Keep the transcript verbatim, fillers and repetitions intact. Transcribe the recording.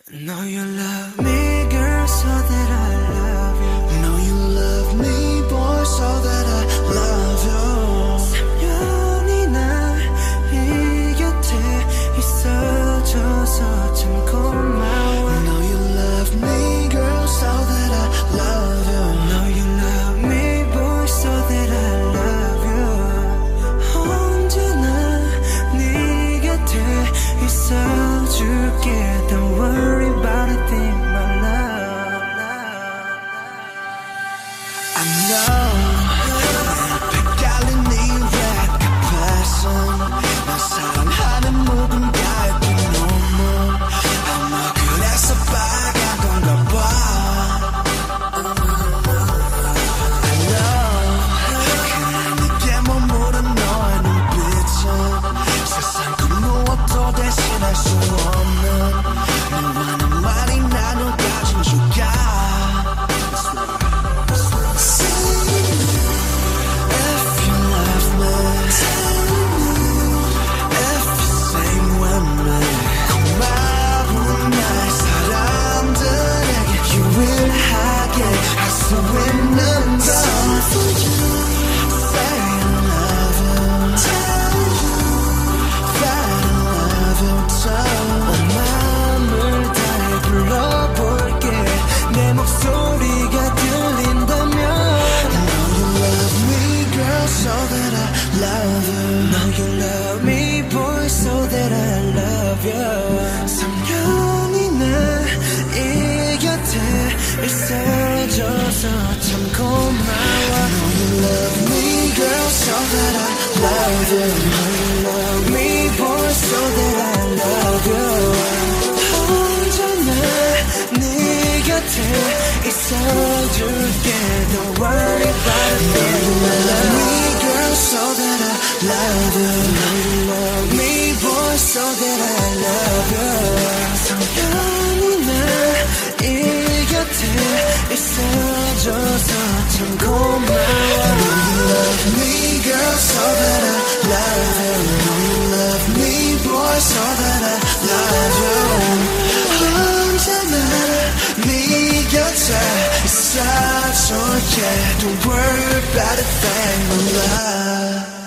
Know you love me, girl, so that I love you. Know you love me, boy, so that I love you. 삼 년이나 이 곁에 있어줘서 참 고마워. Know you love me, girl, so that I love you. Know you love me, boy, so that I love you. 언제나 네 곁에 있어줄게. Don't worry about a thing, my love. I know 내 깔린 네 red passion 날 사랑하는 누군가의 그 눈물 아마 그래서 빨간 건가 봐. I know 그냥 내게 머무른 너의 눈빛은 세상 그 무엇도 대신할 수 없는 너와는 말이 나눌 가진 주가. 삼 년이나 이 곁에 있어줘서 참 고마워. Know you love me, girl, so that I love you. Know you love me, boy, so that I love you. 언제나 네 곁에 있어줄게. Don't worry about it. Know you love me, girl, so that I love you. Know you love me, boy, so that I love you. 삼 년이나 이 곁에 있어줘서 참 고마워. Know you love me, girl, so that I love you. Know you love me, boy, so that I love you. 언제나 네 곁에 있어줄게. Don't worry about a thing, my love.